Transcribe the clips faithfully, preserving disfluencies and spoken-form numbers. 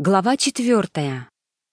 Глава четвертая.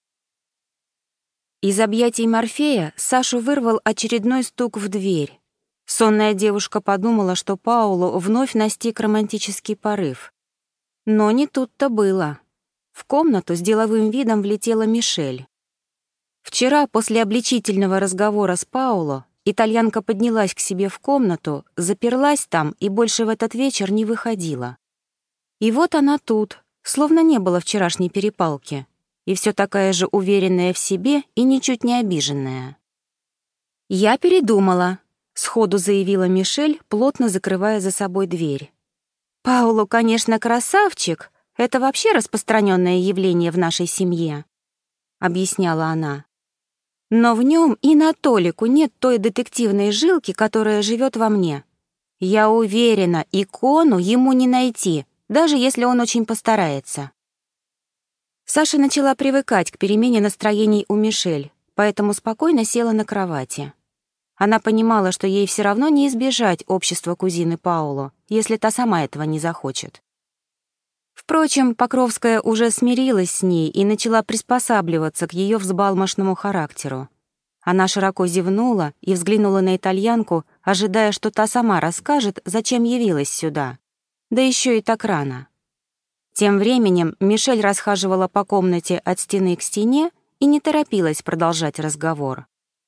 Из объятий Морфея Сашу вырвал очередной стук в дверь. Сонная девушка подумала, что Паулу вновь настиг романтический порыв. Но не тут-то было. В комнату с деловым видом влетела Мишель. Вчера, после обличительного разговора с Пауло, итальянка поднялась к себе в комнату, заперлась там и больше в этот вечер не выходила. И вот она тут, словно не было вчерашней перепалки, и все такая же уверенная в себе и ничуть не обиженная. «Я передумала», — сходу заявила Мишель, плотно закрывая за собой дверь. «Пауло, конечно, красавчик, это вообще распространенное явление в нашей семье», — объясняла она. «Но в нем и на толику нет той детективной жилки, которая живет во мне. Я уверена, икону ему не найти, даже если он очень постарается». Саша начала привыкать к перемене настроений у Мишель, поэтому спокойно села на кровати. Она понимала, что ей все равно не избежать общества кузины Пауло, если та сама этого не захочет. Впрочем, Покровская уже смирилась с ней и начала приспосабливаться к ее взбалмошному характеру. Она широко зевнула и взглянула на итальянку, ожидая, что та сама расскажет, зачем явилась сюда. Да еще и так рано. Тем временем Мишель расхаживала по комнате от стены к стене и не торопилась продолжать разговор.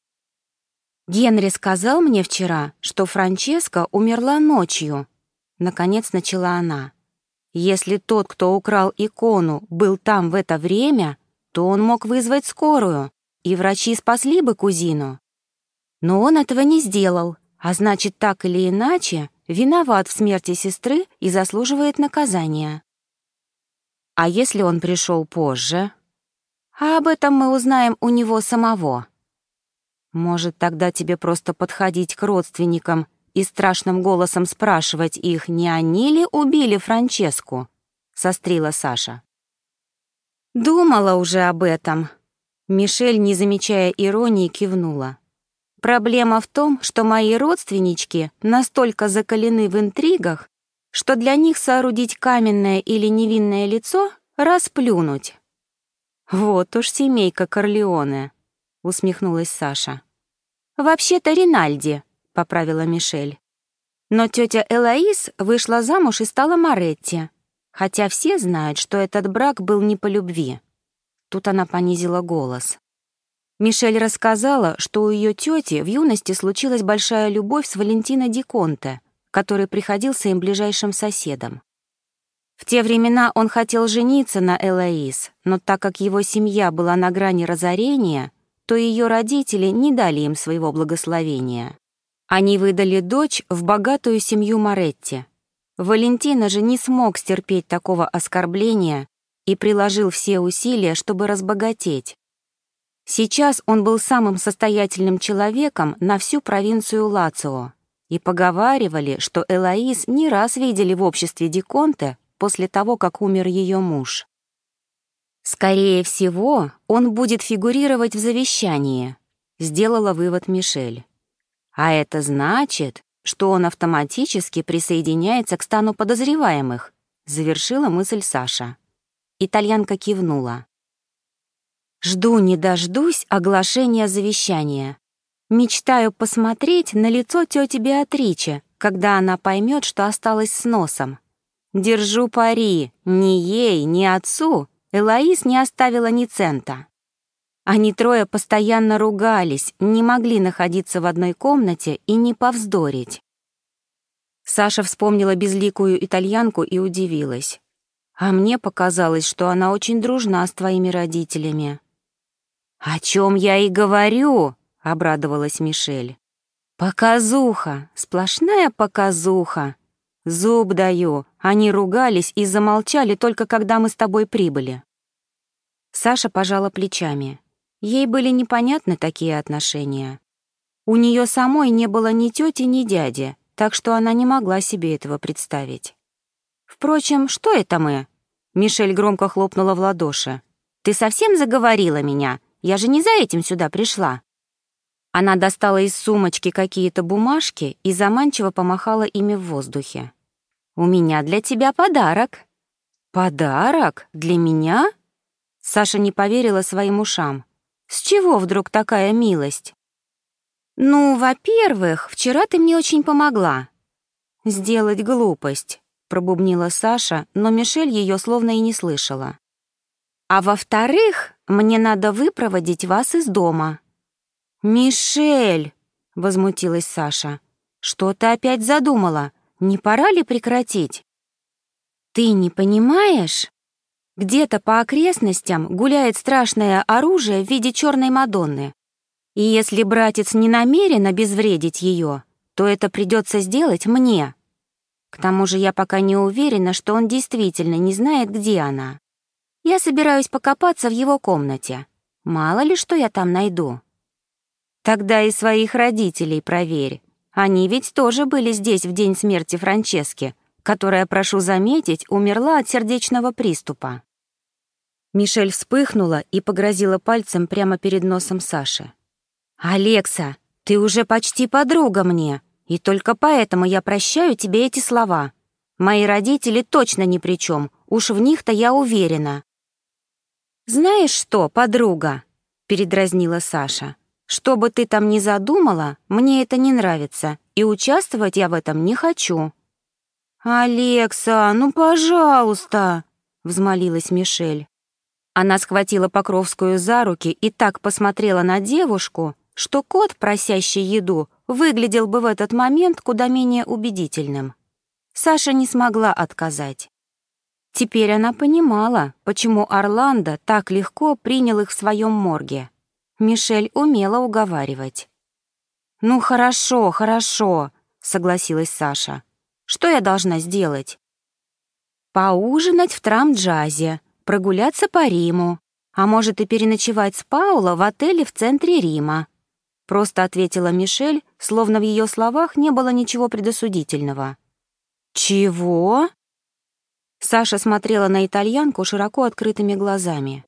«Генри сказал мне вчера, что Франческа умерла ночью», — наконец начала она. «Если тот, кто украл икону, был там в это время, то он мог вызвать скорую, и врачи спасли бы кузину. Но он этого не сделал, а значит, так или иначе, виноват в смерти сестры и заслуживает наказания. А если он пришел позже? А об этом мы узнаем у него самого. Может, тогда тебе просто подходить к родственникам и страшным голосом спрашивать их, не они ли убили Франческу?» — сострила Саша. «Думала уже об этом». Мишель, не замечая иронии, кивнула. «Проблема в том, что мои родственнички настолько закалены в интригах, что для них соорудить каменное или невинное лицо — расплюнуть». «Вот уж семейка Корлеоне», — усмехнулась Саша. «Вообще-то Ринальди», — поправила Мишель. «Но тетя Элоиз вышла замуж и стала Моретти, хотя все знают, что этот брак был не по любви». Тут она понизила голос. Мишель рассказала, что у ее тети в юности случилась большая любовь с Валентино ди Конте, который приходился им ближайшим соседом. В те времена он хотел жениться на Элоиз, но так как его семья была на грани разорения, то ее родители не дали им своего благословения. Они выдали дочь в богатую семью Моретти. Валентино же не смог стерпеть такого оскорбления и приложил все усилия, чтобы разбогатеть. Сейчас он был самым состоятельным человеком на всю провинцию Лацио, и поговаривали, что Элоиз не раз видели в обществе ди Конте после того, как умер ее муж. «Скорее всего, он будет фигурировать в завещании», — сделала вывод Мишель. «А это значит, что он автоматически присоединяется к стану подозреваемых», — завершила мысль Саша. Итальянка кивнула. «Жду не дождусь оглашения завещания. Мечтаю посмотреть на лицо тети Беатриче, когда она поймет, что осталась с носом. Держу пари, ни ей, ни отцу Элоиз не оставила ни цента». Они трое постоянно ругались, не могли находиться в одной комнате и не повздорить. Саша вспомнила безликую итальянку и удивилась. «А мне показалось, что она очень дружна с твоими родителями». «О чем я и говорю», — обрадовалась Мишель. «Показуха, сплошная показуха. Зуб даю, они ругались и замолчали только когда мы с тобой прибыли». Саша пожала плечами. Ей были непонятны такие отношения. У нее самой не было ни тети, ни дяди, так что она не могла себе этого представить. «Впрочем, что это мы?» Мишель громко хлопнула в ладоши. «Ты совсем заговорила меня? Я же не за этим сюда пришла». Она достала из сумочки какие-то бумажки и заманчиво помахала ими в воздухе. «У меня для тебя подарок». «Подарок? Для меня?» Саша не поверила своим ушам. С чего вдруг такая милость? «Ну, во-первых, вчера ты мне очень помогла». «Сделать глупость», — пробубнила Саша, но Мишель ее словно и не слышала. «А во-вторых, мне надо выпроводить вас из дома». «Мишель!» — возмутилась Саша. «Что ты опять задумала? Не пора ли прекратить?» «Ты не понимаешь? Где-то по окрестностям гуляет страшное оружие в виде черной Мадонны. И если братец не намерен обезвредить ее, то это придется сделать мне. К тому же я пока не уверена, что он действительно не знает, где она. Я собираюсь покопаться в его комнате. Мало ли, что я там найду. Тогда и своих родителей проверь. Они ведь тоже были здесь в день смерти Франчески, которая, прошу заметить, умерла от сердечного приступа». Мишель вспыхнула и погрозила пальцем прямо перед носом Саши. «Алекса, ты уже почти подруга мне, и только поэтому я прощаю тебе эти слова. Мои родители точно ни при чем, уж в них-то я уверена». «Знаешь что, подруга?» — передразнила Саша. «Что бы ты там ни задумала, мне это не нравится, и участвовать я в этом не хочу». «Алекса, ну пожалуйста!» — взмолилась Мишель. Она схватила Покровскую за руки и так посмотрела на девушку, что кот, просящий еду, выглядел бы в этот момент куда менее убедительным. Саша не смогла отказать. Теперь она понимала, почему Орландо так легко принял их в своем морге. Мишель умела уговаривать. «Ну хорошо, хорошо», — согласилась Саша. «Что я должна сделать?» «Поужинать в Трамджазе, прогуляться по Риму, а может и переночевать с Пауло в отеле в центре Рима», — просто ответила Мишель, словно в ее словах не было ничего предосудительного. «Чего?» Саша смотрела на итальянку широко открытыми глазами.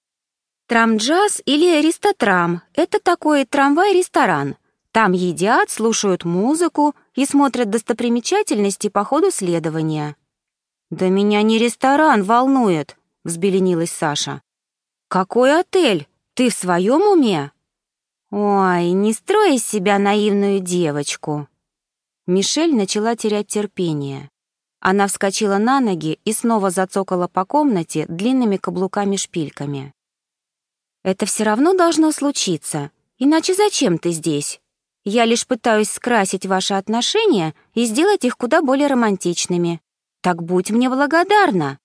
«Трамджаз или Ристотрам — это такой трамвай-ресторан. Там едят, слушают музыку и смотрят достопримечательности по ходу следования». «Да меня не ресторан волнует», — взбеленилась Саша. «Какой отель? Ты в своем уме?» «Ой, не строй из себя наивную девочку». Мишель начала терять терпение. Она вскочила на ноги и снова зацокала по комнате длинными каблуками-шпильками. «Это все равно должно случиться, иначе зачем ты здесь? Я лишь пытаюсь скрасить ваши отношения и сделать их куда более романтичными. Так будь мне благодарна».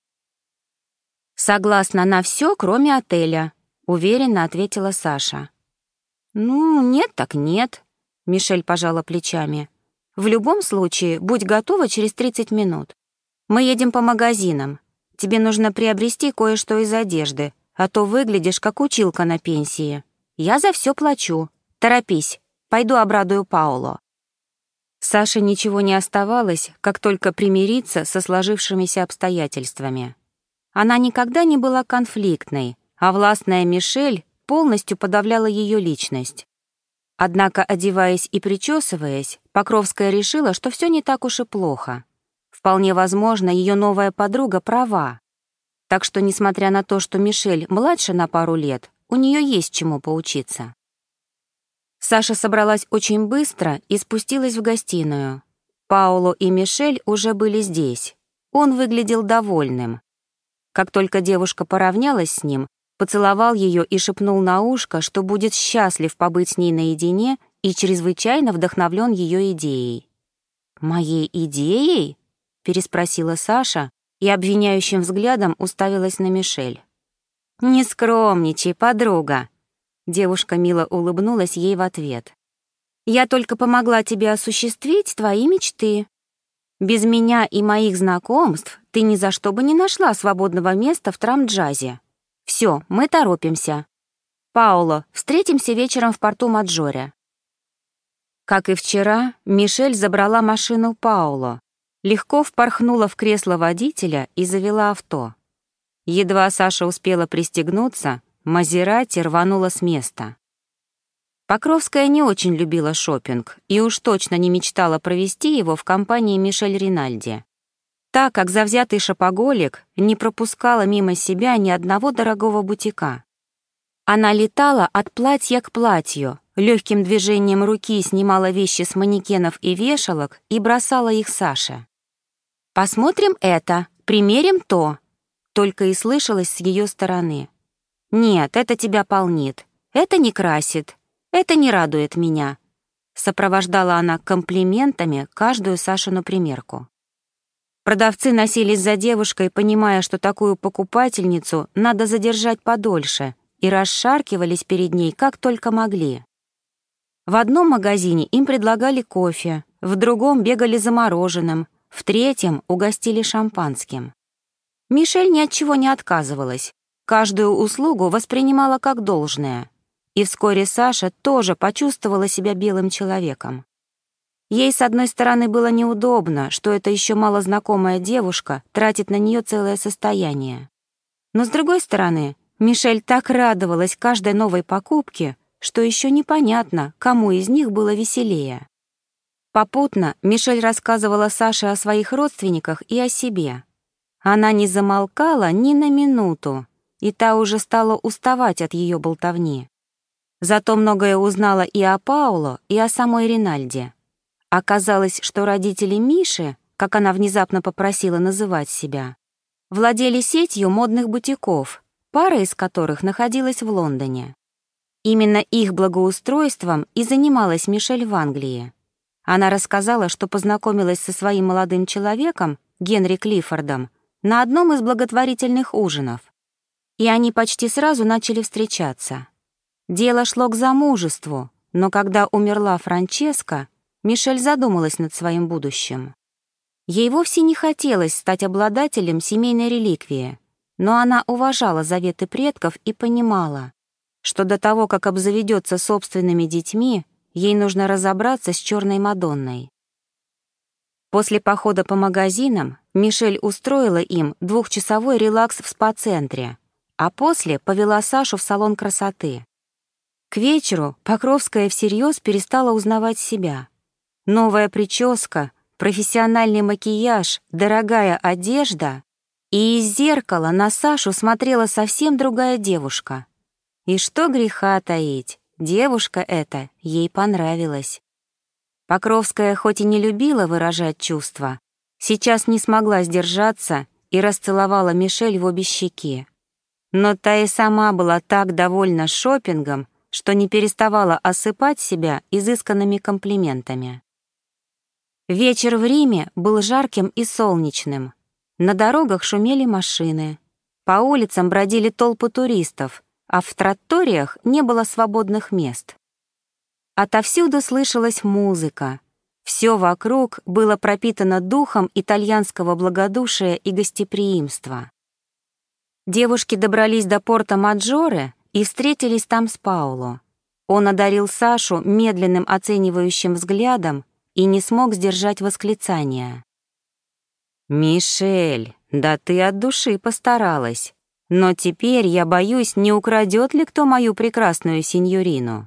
«Согласна на все, кроме отеля», — уверенно ответила Саша. «Ну, нет так нет», — Мишель пожала плечами. «В любом случае, будь готова через тридцать минут. Мы едем по магазинам. Тебе нужно приобрести кое-что из одежды, а то выглядишь как училка на пенсии. Я за все плачу. Торопись, пойду обрадую Пауло». Саше ничего не оставалось, как только примириться со сложившимися обстоятельствами. Она никогда не была конфликтной, а властная Мишель полностью подавляла ее личность. Однако, одеваясь и причесываясь, Покровская решила, что все не так уж и плохо. Вполне возможно, ее новая подруга права. Так что, несмотря на то, что Мишель младше на пару лет, у нее есть чему поучиться. Саша собралась очень быстро и спустилась в гостиную. Пауло и Мишель уже были здесь. Он выглядел довольным. Как только девушка поравнялась с ним, поцеловал ее и шепнул на ушко, что будет счастлив побыть с ней наедине и чрезвычайно вдохновлен ее идеей. «Моей идеей?» — переспросила Саша и обвиняющим взглядом уставилась на Мишель. «Не скромничай, подруга!» Девушка мило улыбнулась ей в ответ. «Я только помогла тебе осуществить твои мечты. Без меня и моих знакомств ты ни за что бы не нашла свободного места в Трамджазе. Все, мы торопимся. Пауло, встретимся вечером в порту Маджоре». Как и вчера, Мишель забрала машину Пауло, легко впорхнула в кресло водителя и завела авто. Едва Саша успела пристегнуться, Мазерати рванула с места. Покровская не очень любила шопинг и уж точно не мечтала провести его в компании Мишель Ринальди. так как завзятый шопоголик не пропускала мимо себя ни одного дорогого бутика. Она летала от платья к платью, легким движением руки снимала вещи с манекенов и вешалок и бросала их Саше. «Посмотрим это, примерим то», только и слышалось с ее стороны. «Нет, это тебя полнит, это не красит, это не радует меня», сопровождала она комплиментами каждую Сашину примерку. Продавцы носились за девушкой, понимая, что такую покупательницу надо задержать подольше, и расшаркивались перед ней как только могли. В одном магазине им предлагали кофе, в другом бегали за мороженым, в третьем угостили шампанским. Мишель ни от чего не отказывалась, каждую услугу воспринимала как должное. И вскоре Саша тоже почувствовала себя белым человеком. Ей, с одной стороны, было неудобно, что эта еще малознакомая девушка тратит на нее целое состояние. Но, с другой стороны, Мишель так радовалась каждой новой покупке, что еще непонятно, кому из них было веселее. Попутно Мишель рассказывала Саше о своих родственниках и о себе. Она не замолкала ни на минуту, и та уже стала уставать от ее болтовни. Зато многое узнала и о Пауло, и о самой Ринальде. Оказалось, что родители Миши, как она внезапно попросила называть себя, владели сетью модных бутиков, пара из которых находилась в Лондоне. Именно их благоустройством и занималась Мишель в Англии. Она рассказала, что познакомилась со своим молодым человеком, Генри Клиффордом, на одном из благотворительных ужинов. И они почти сразу начали встречаться. Дело шло к замужеству, но когда умерла Франческа, Мишель задумалась над своим будущим. Ей вовсе не хотелось стать обладателем семейной реликвии, но она уважала заветы предков и понимала, что до того, как обзаведется собственными детьми, ей нужно разобраться с черной Мадонной. После похода по магазинам Мишель устроила им двухчасовой релакс в спа-центре, а после повела Сашу в салон красоты. К вечеру Покровская всерьез перестала узнавать себя. Новая прическа, профессиональный макияж, дорогая одежда, и из зеркала на Сашу смотрела совсем другая девушка. И что греха таить, девушка эта ей понравилась. Покровская хоть и не любила выражать чувства, сейчас не смогла сдержаться и расцеловала Мишель в обе щеки. Но та и сама была так довольна шопингом, что не переставала осыпать себя изысканными комплиментами. Вечер в Риме был жарким и солнечным. На дорогах шумели машины. По улицам бродили толпы туристов, а в тратториях не было свободных мест. Отовсюду слышалась музыка. Все вокруг было пропитано духом итальянского благодушия и гостеприимства. Девушки добрались до порта Маджоре и встретились там с Пауло. Он одарил Сашу медленным оценивающим взглядом и не смог сдержать восклицания. «Мишель, да ты от души постаралась, но теперь я боюсь, не украдет ли кто мою прекрасную сеньорину».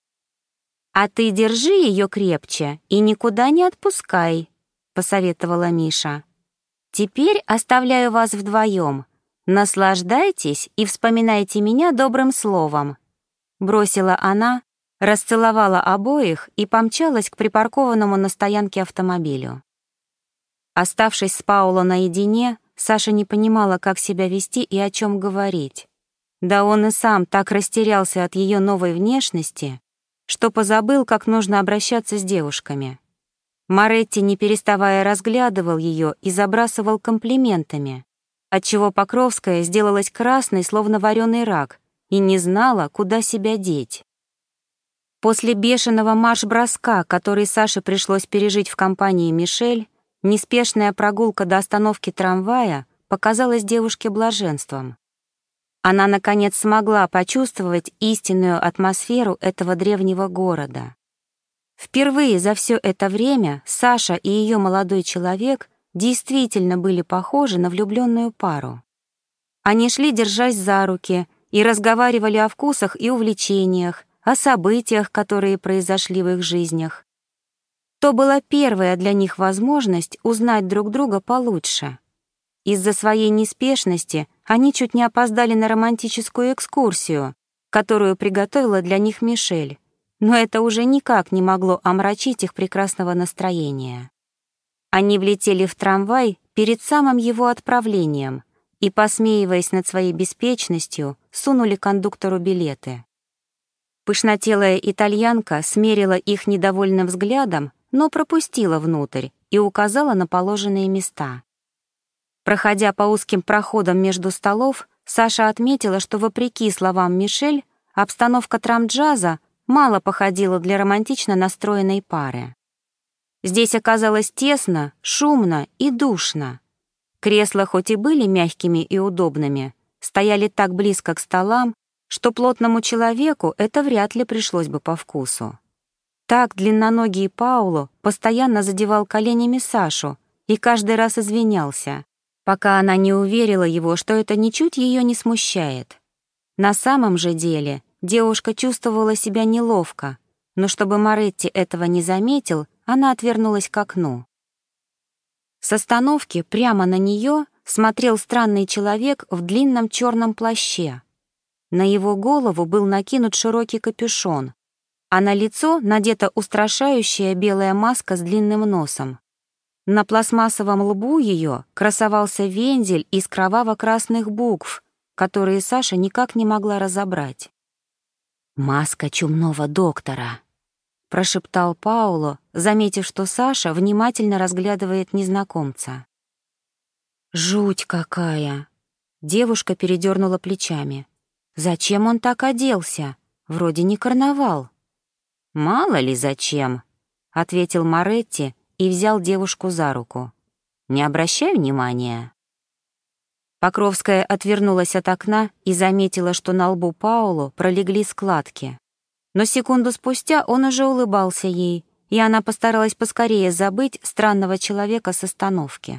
«А ты держи ее крепче и никуда не отпускай», — посоветовала Миша. «Теперь оставляю вас вдвоем. Наслаждайтесь и вспоминайте меня добрым словом», — бросила она, расцеловала обоих и помчалась к припаркованному на стоянке автомобилю. Оставшись с Пауло наедине, Саша не понимала, как себя вести и о чем говорить. Да он и сам так растерялся от ее новой внешности, что позабыл, как нужно обращаться с девушками. Моретти, не переставая, разглядывал ее и забрасывал комплиментами, отчего Покровская сделалась красной, словно вареный рак, и не знала, куда себя деть. После бешеного марш-броска, который Саше пришлось пережить в компании Мишель, неспешная прогулка до остановки трамвая показалась девушке блаженством. Она, наконец, смогла почувствовать истинную атмосферу этого древнего города. Впервые за все это время Саша и ее молодой человек действительно были похожи на влюбленную пару. Они шли, держась за руки, и разговаривали о вкусах и увлечениях, о событиях, которые произошли в их жизнях. То была первая для них возможность узнать друг друга получше. Из-за своей неспешности они чуть не опоздали на романтическую экскурсию, которую приготовила для них Мишель, но это уже никак не могло омрачить их прекрасного настроения. Они влетели в трамвай перед самым его отправлением и, посмеиваясь над своей беспечностью, сунули кондуктору билеты. Пышнотелая итальянка смерила их недовольным взглядом, но пропустила внутрь и указала на положенные места. Проходя по узким проходам между столов, Саша отметила, что, вопреки словам Мишель, обстановка трамджаза мало походила для романтично настроенной пары. Здесь оказалось тесно, шумно и душно. Кресла, хоть и были мягкими и удобными, стояли так близко к столам, что плотному человеку это вряд ли пришлось бы по вкусу. Так длинноногий Пауло постоянно задевал коленями Сашу и каждый раз извинялся, пока она не уверила его, что это ничуть ее не смущает. На самом же деле девушка чувствовала себя неловко, но чтобы Моретти этого не заметил, она отвернулась к окну. С остановки прямо на нее смотрел странный человек в длинном черном плаще. На его голову был накинут широкий капюшон, а на лицо надета устрашающая белая маска с длинным носом. На пластмассовом лбу ее красовался вензель из кроваво-красных букв, которые Саша никак не могла разобрать. «Маска чумного доктора», — прошептал Пауло, заметив, что Саша внимательно разглядывает незнакомца. «Жуть какая!» — девушка передернула плечами. «Зачем он так оделся? Вроде не карнавал». «Мало ли зачем», — ответил Моретти и взял девушку за руку. «Не обращай внимания». Покровская отвернулась от окна и заметила, что на лбу Пауло пролегли складки. Но секунду спустя он уже улыбался ей, и она постаралась поскорее забыть странного человека с остановки.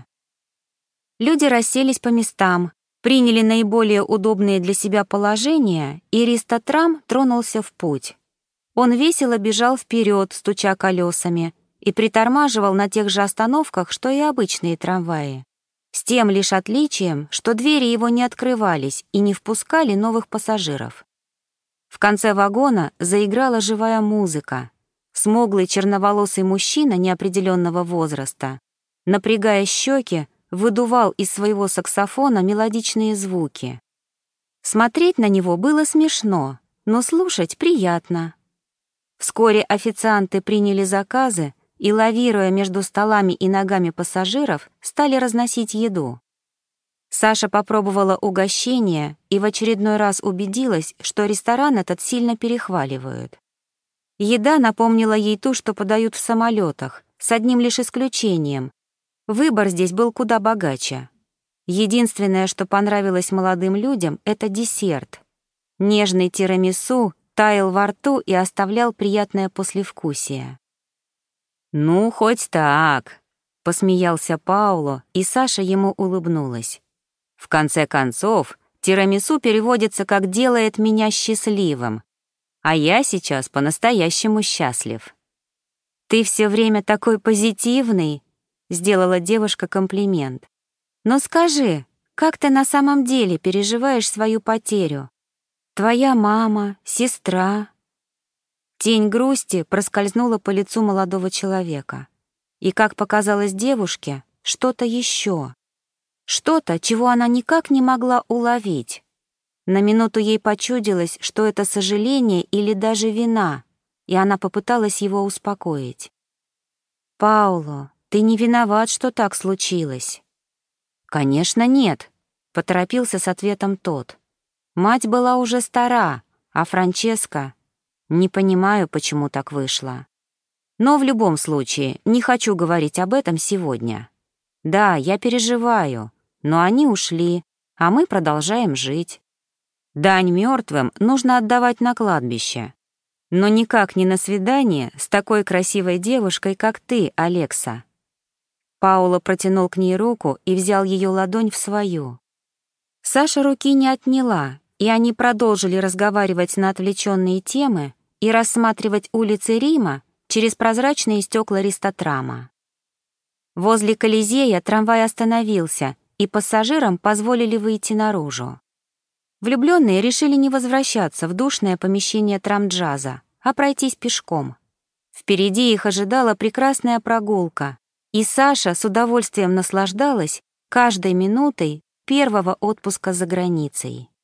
Люди расселись по местам, приняли наиболее удобные для себя положения, и Ристотрам тронулся в путь. Он весело бежал вперед, стуча колесами, и притормаживал на тех же остановках, что и обычные трамваи. С тем лишь отличием, что двери его не открывались и не впускали новых пассажиров. В конце вагона заиграла живая музыка. Смуглый черноволосый мужчина неопределенного возраста, напрягая щеки, выдувал из своего саксофона мелодичные звуки. Смотреть на него было смешно, но слушать приятно. Вскоре официанты приняли заказы и, лавируя между столами и ногами пассажиров, стали разносить еду. Саша попробовала угощение и в очередной раз убедилась, что ресторан этот сильно перехваливают. Еда напомнила ей ту, что подают в самолетах, с одним лишь исключением. Выбор здесь был куда богаче. Единственное, что понравилось молодым людям, — это десерт. Нежный тирамису таял во рту и оставлял приятное послевкусие. «Ну, хоть так», — посмеялся Пауло, и Саша ему улыбнулась. «В конце концов, тирамису переводится как «делает меня счастливым», а я сейчас по-настоящему счастлив». «Ты все время такой позитивный», — сделала девушка комплимент. «Но скажи, как ты на самом деле переживаешь свою потерю? Твоя мама, сестра...» Тень грусти проскользнула по лицу молодого человека. И, как показалось девушке, что-то еще. Что-то, чего она никак не могла уловить. На минуту ей почудилось, что это сожаление или даже вина, и она попыталась его успокоить. «Пауло, ты не виноват, что так случилось». «Конечно, нет», — поторопился с ответом тот. «Мать была уже стара, а Франческа... Не понимаю, почему так вышло. Но в любом случае не хочу говорить об этом сегодня. Да, я переживаю, но они ушли, а мы продолжаем жить. Дань мертвым нужно отдавать на кладбище. Но никак не на свидание с такой красивой девушкой, как ты, Алекса». Пауло протянул к ней руку и взял ее ладонь в свою. Саша руки не отняла, и они продолжили разговаривать на отвлеченные темы и рассматривать улицы Рима через прозрачные стекла ристотрама. Возле Колизея трамвай остановился, и пассажирам позволили выйти наружу. Влюбленные решили не возвращаться в душное помещение трамджаза, а пройтись пешком. Впереди их ожидала прекрасная прогулка, и Саша с удовольствием наслаждалась каждой минутой первого отпуска за границей.